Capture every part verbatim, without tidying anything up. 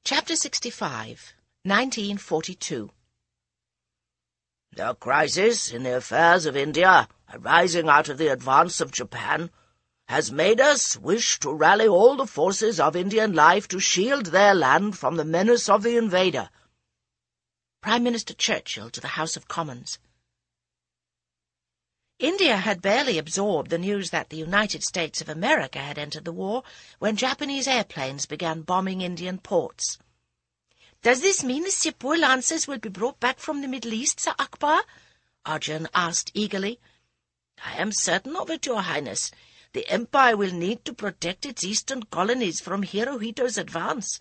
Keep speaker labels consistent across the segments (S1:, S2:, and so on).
S1: Chapter sixty-five, nineteen forty-two.
S2: The crisis in the affairs of India, arising out of the advance of Japan, has made us wish to rally all the forces of Indian life to shield their land from the menace of the invader.
S1: Prime Minister Churchill to the House of Commons. India had barely absorbed the news that the United States of America had entered the war when Japanese airplanes began bombing Indian ports. "Does this mean the Sepoy Lancers will be brought back from the Middle East, Sir Akbar?" Arjun asked eagerly.
S2: "I am certain of it, Your Highness. The Empire will need to protect its eastern colonies from Hirohito's advance."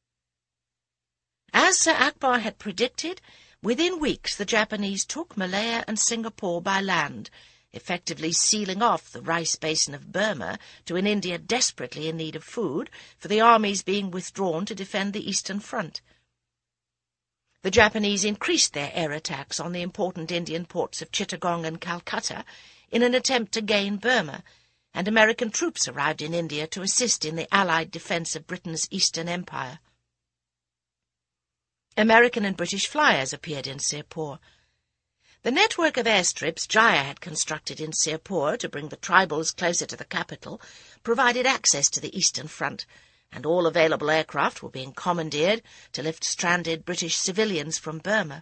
S1: As Sir Akbar had predicted, within weeks the Japanese took Malaya and Singapore by land, effectively sealing off the rice basin of Burma to an India desperately in need of food, for the armies being withdrawn to defend the Eastern Front. The Japanese increased their air attacks on the important Indian ports of Chittagong and Calcutta in an attempt to gain Burma, and American troops arrived in India to assist in the Allied defence of Britain's Eastern Empire. American and British flyers appeared in Sirpur. The network of airstrips Jaya had constructed in Sirpur to bring the tribals closer to the capital provided access to the Eastern Front, and all available aircraft were being commandeered to lift stranded British civilians from Burma.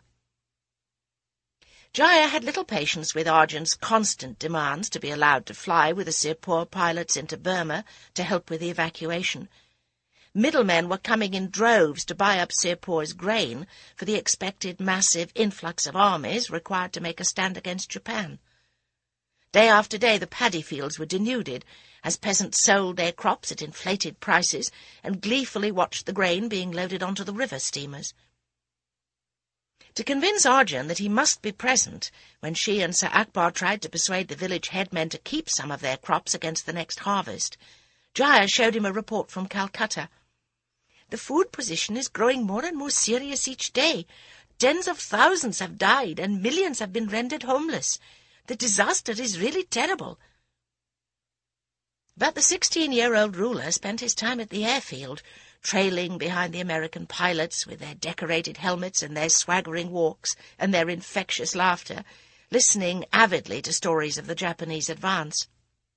S1: Jaya had little patience with Arjun's constant demands to be allowed to fly with the Sirpur pilots into Burma to help with the evacuation. Middlemen were coming in droves to buy up Sirpur's grain for the expected massive influx of armies required to make a stand against Japan. Day after day the paddy fields were denuded, as peasants sold their crops at inflated prices and gleefully watched the grain being loaded onto the river steamers. To convince Arjun that he must be present when she and Sir Akbar tried to persuade the village headmen to keep some of their crops against the next harvest, Jaya showed him a report from Calcutta. "The food position is growing more and more serious each day. Tens of thousands have died and millions have been rendered homeless. The disaster is really terrible." But the sixteen-year-old ruler spent his time at the airfield, trailing behind the American pilots with their decorated helmets and their swaggering walks and their infectious laughter, listening avidly to stories of the Japanese advance.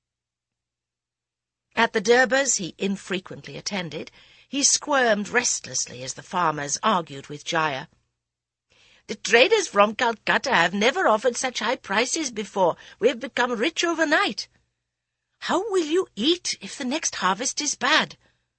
S1: At the Durbars he infrequently attended, he squirmed restlessly as the farmers argued with Jaya. "The traders from Calcutta have never offered such high prices before. We have become rich overnight." "How will you eat if the next harvest is bad?"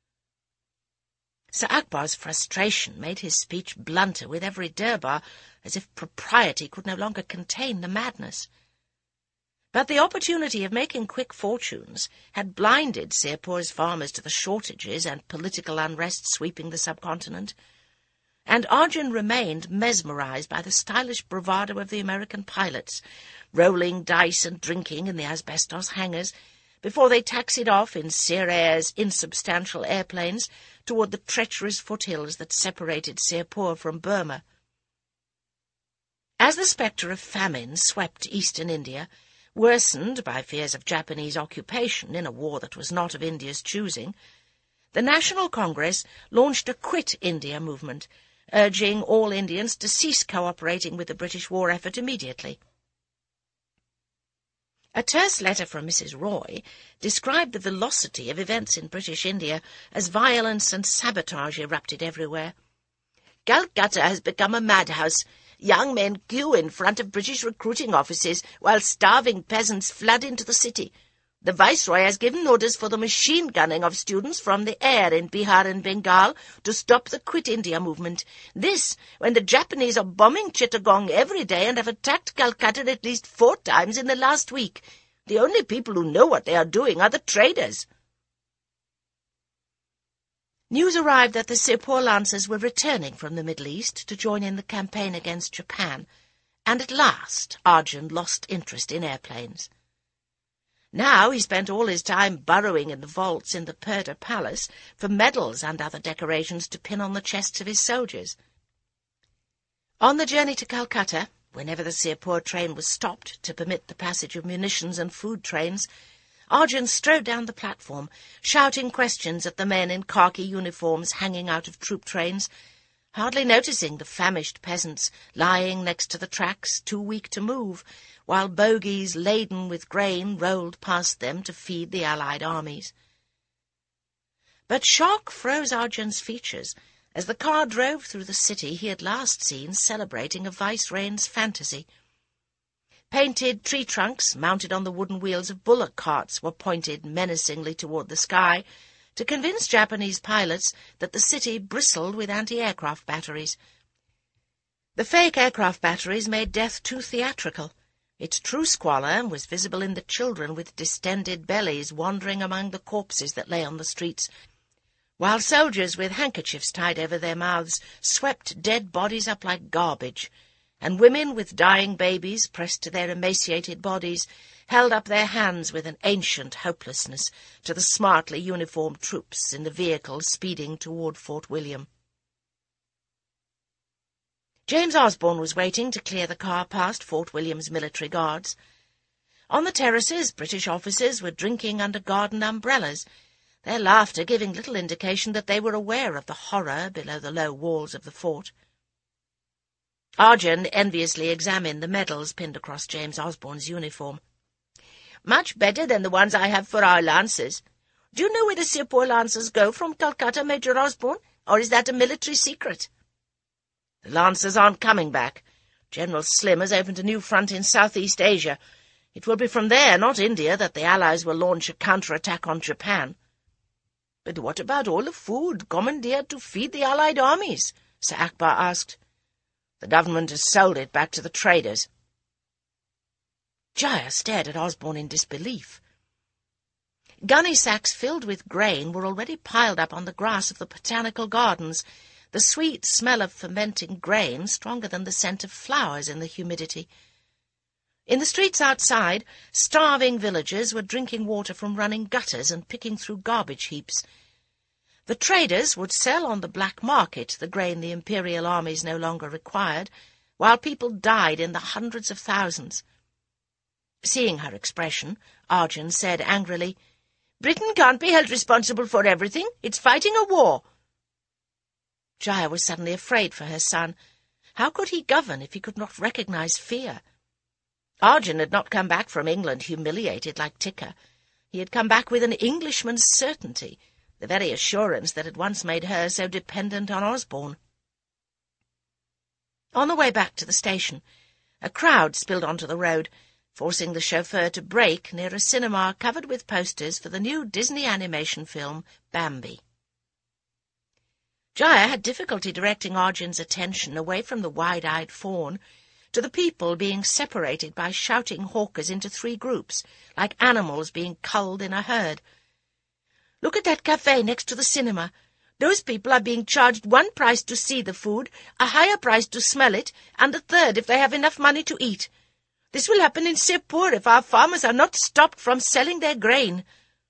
S1: Sir Akbar's frustration made his speech blunter with every Durbar, as if propriety could no longer contain the madness. But the opportunity of making quick fortunes had blinded Sirpur's farmers to the shortages and political unrest sweeping the subcontinent, and Arjun remained mesmerized by the stylish bravado of the American pilots, rolling dice and drinking in the asbestos hangars, before they taxied off in Sir Air's insubstantial airplanes toward the treacherous foothills that separated Sirpur from Burma. As the spectre of famine swept eastern India, worsened by fears of Japanese occupation in a war that was not of India's choosing, the National Congress launched a Quit India movement, urging all Indians to cease cooperating with the British war effort immediately. A terse letter from Missus Roy described the velocity of events in British India as violence and sabotage erupted everywhere. "Calcutta has become a madhouse. Young men queue in front of British recruiting offices while starving peasants flood into the city. The Viceroy has given orders for the machine gunning of students from the air in Bihar and Bengal to stop the Quit India movement. This, when the Japanese are bombing Chittagong every day and have attacked Calcutta at least four times in the last week. The only people who know what they are doing are the traders." News arrived that the Sirpur Lancers were returning from the Middle East to join in the campaign against Japan, and at last Arjun lost interest in airplanes. Now he spent all his time burrowing in the vaults in the Purda Palace for medals and other decorations to pin on the chests of his soldiers. On the journey to Calcutta, whenever the Sirpur train was stopped to permit the passage of munitions and food trains, Arjun strode down the platform, shouting questions at the men in khaki uniforms hanging out of troop trains, hardly noticing the famished peasants lying next to the tracks, too weak to move, while bogies laden with grain rolled past them to feed the Allied armies. But shock froze Arjun's features as the car drove through the city he had last seen celebrating a viceroy's fantasy. Painted tree trunks mounted on the wooden wheels of bullock carts were pointed menacingly toward the sky to convince Japanese pilots that the city bristled with anti-aircraft batteries. The fake aircraft batteries made death too theatrical. Its true squalor was visible in the children with distended bellies wandering among the corpses that lay on the streets, while soldiers with handkerchiefs tied over their mouths swept dead bodies up like garbage, and women with dying babies pressed to their emaciated bodies held up their hands with an ancient hopelessness to the smartly uniformed troops in the vehicles speeding toward Fort William. James Osborne was waiting to clear the car past Fort William's military guards. On the terraces, British officers were drinking under garden umbrellas, their laughter giving little indication that they were aware of the horror below the low walls of the fort. Arjun enviously examined the medals pinned across James Osborne's uniform. "Much better than the ones I have for our lancers. Do you know where the Sepoy lancers go from Calcutta, Major Osborne, or is that a military secret?" "The lancers aren't coming back. General Slim has opened a new front in Southeast Asia. It will be from there, not India, that the Allies will launch a counterattack on Japan." "But what about all the food commandeered to feed the Allied armies?" Sir Akbar asked. "The government has sold it back to the traders." Jaya stared at Osborne in disbelief. Gunny sacks filled with grain were already piled up on the grass of the botanical gardens, the sweet smell of fermenting grain stronger than the scent of flowers in the humidity. In the streets outside, starving villagers were drinking water from running gutters and picking through garbage heaps. The traders would sell on the black market the grain the imperial armies no longer required, while people died in the hundreds of thousands. Seeing her expression, Arjun said angrily, "Britain can't be held responsible for everything. It's fighting a war." Jaya was suddenly afraid for her son. How could he govern if he could not recognize fear? Arjun had not come back from England humiliated like Tikka. He had come back with an Englishman's certainty, the very assurance that had once made her so dependent on Osborne. On the way back to the station, a crowd spilled onto the road, forcing the chauffeur to brake near a cinema covered with posters for the new Disney animation film Bambi. Jaya had difficulty directing Arjun's attention away from the wide-eyed fawn to the people being separated by shouting hawkers into three groups, like animals being culled in a herd. "Look at that cafe next to the cinema. Those people are being charged one price to see the food, a higher price to smell it, and a third if they have enough money to eat. This will happen in Sirpur if our farmers are not stopped from selling their grain."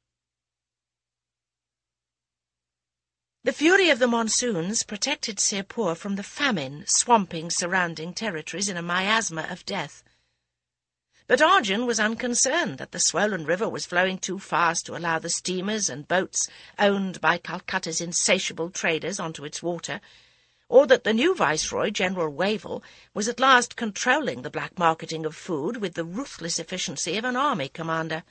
S1: The fury of the monsoons protected Sirpur from the famine swamping surrounding territories in a miasma of death. But Arjun was unconcerned that the swollen river was flowing too fast to allow the steamers and boats owned by Calcutta's insatiable traders onto its water, or that the new Viceroy, General Wavell, was at last controlling the black marketing of food with the ruthless efficiency of an army commander.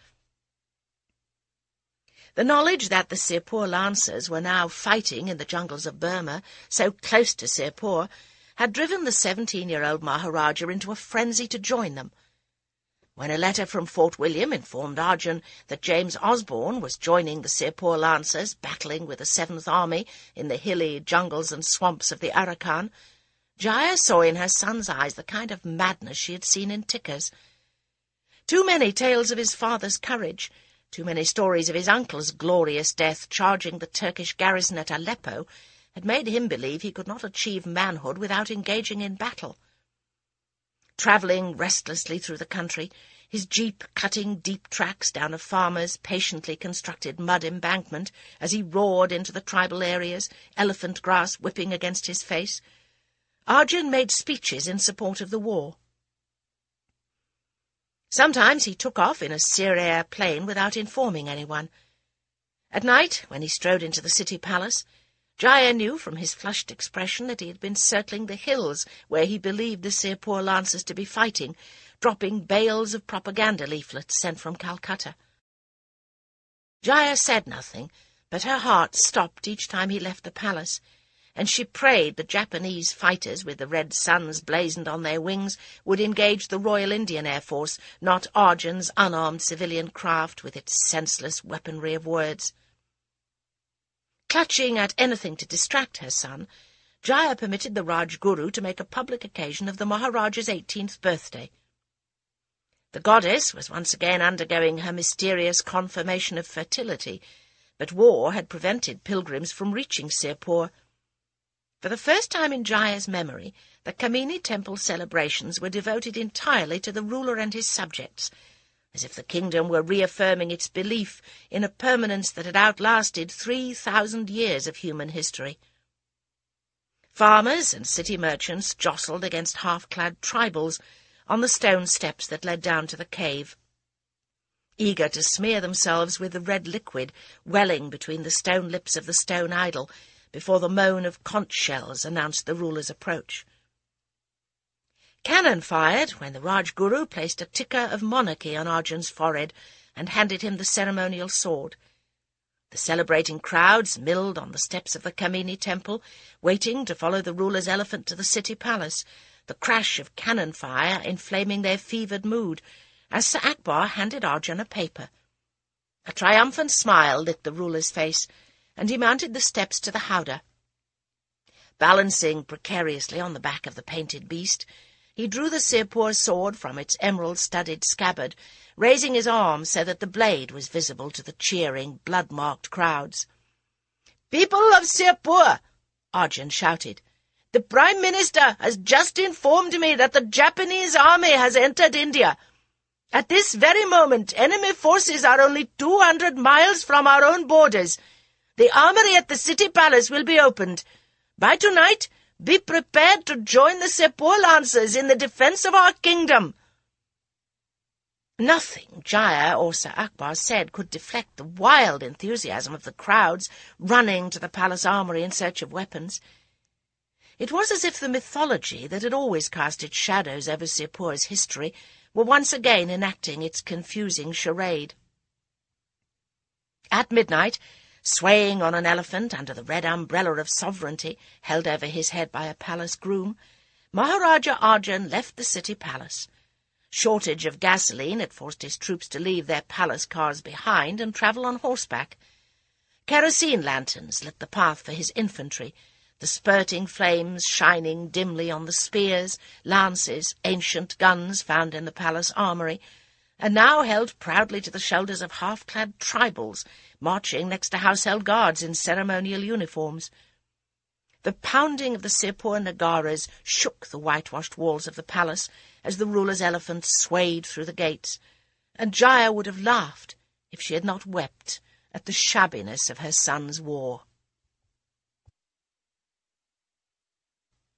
S1: The knowledge that the Sirpur Lancers were now fighting in the jungles of Burma, so close to Sirpur, had driven the seventeen-year-old Maharaja into a frenzy to join them. When a letter from Fort William informed Arjun that James Osborne was joining the Sirpur Lancers, battling with the Seventh Army in the hilly jungles and swamps of the Arakan, Jaya saw in her son's eyes the kind of madness she had seen in Tikka's. Too many tales of his father's courage, too many stories of his uncle's glorious death charging the Turkish garrison at Aleppo, had made him believe he could not achieve manhood without engaging in battle. Travelling restlessly through the country, his jeep cutting deep tracks down a farmer's patiently constructed mud embankment as he roared into the tribal areas, elephant grass whipping against his face, Arjun made speeches in support of the war. Sometimes he took off in a Sear plane without informing anyone. At night, when he strode into the city palace, Jaya knew from his flushed expression that he had been circling the hills where he believed the Sepoy lancers to be fighting, dropping bales of propaganda leaflets sent from Calcutta. Jaya said nothing, but her heart stopped each time he left the palace, and she prayed the Japanese fighters with the red suns blazoned on their wings would engage the Royal Indian Air Force, not Arjun's unarmed civilian craft with its senseless weaponry of words. Clutching at anything to distract her son, Jaya permitted the Rajguru to make a public occasion of the Maharaja's eighteenth birthday. The goddess was once again undergoing her mysterious confirmation of fertility, but war had prevented pilgrims from reaching Sirpur. For the first time in Jaya's memory, the Kamini temple celebrations were devoted entirely to the ruler and his subjects, as if the kingdom were reaffirming its belief in a permanence that had outlasted three thousand years of human history. Farmers and city merchants jostled against half-clad tribals on the stone steps that led down to the cave, eager to smear themselves with the red liquid welling between the stone lips of the stone idol before the moan of conch shells announced the ruler's approach. Cannon fired when the Rajguru placed a tikka of monarchy on Arjun's forehead and handed him the ceremonial sword. The celebrating crowds milled on the steps of the Kamini temple, waiting to follow the ruler's elephant to the city palace, the crash of cannon fire inflaming their fevered mood, as Sir Akbar handed Arjun a paper. A triumphant smile lit the ruler's face, and he mounted the steps to the howdah. Balancing precariously on the back of the painted beast, he drew the Sirpur sword from its emerald-studded scabbard, raising his arm so that the blade was visible to the cheering, blood-marked crowds. "People of Sirpur," Arjun shouted, "the Prime Minister has just informed me that the Japanese army has entered India. At this very moment, enemy forces are only two hundred miles from our own borders. The armory at the city palace will be opened. By tonight, be prepared to join the Sepoy lancers in the defense of our kingdom." Nothing Jaya or Sir Akbar said could deflect the wild enthusiasm of the crowds running to the palace armory in search of weapons. It was as if the mythology that had always cast its shadows over Sirpur's history were once again enacting its confusing charade. At midnight, swaying on an elephant under the red umbrella of sovereignty held over his head by a palace groom, Maharaja Arjun left the city palace. Shortage of gasoline had forced his troops to leave their palace cars behind and travel on horseback. Kerosene lanterns lit the path for his infantry, the spurting flames shining dimly on the spears, lances, ancient guns found in the palace armory, and now held proudly to the shoulders of half-clad tribals marching next to household guards in ceremonial uniforms. The pounding of the Sirpur nagaras shook the whitewashed walls of the palace as the ruler's elephant swayed through the gates, and Jaya would have laughed if she had not wept at the shabbiness of her son's war.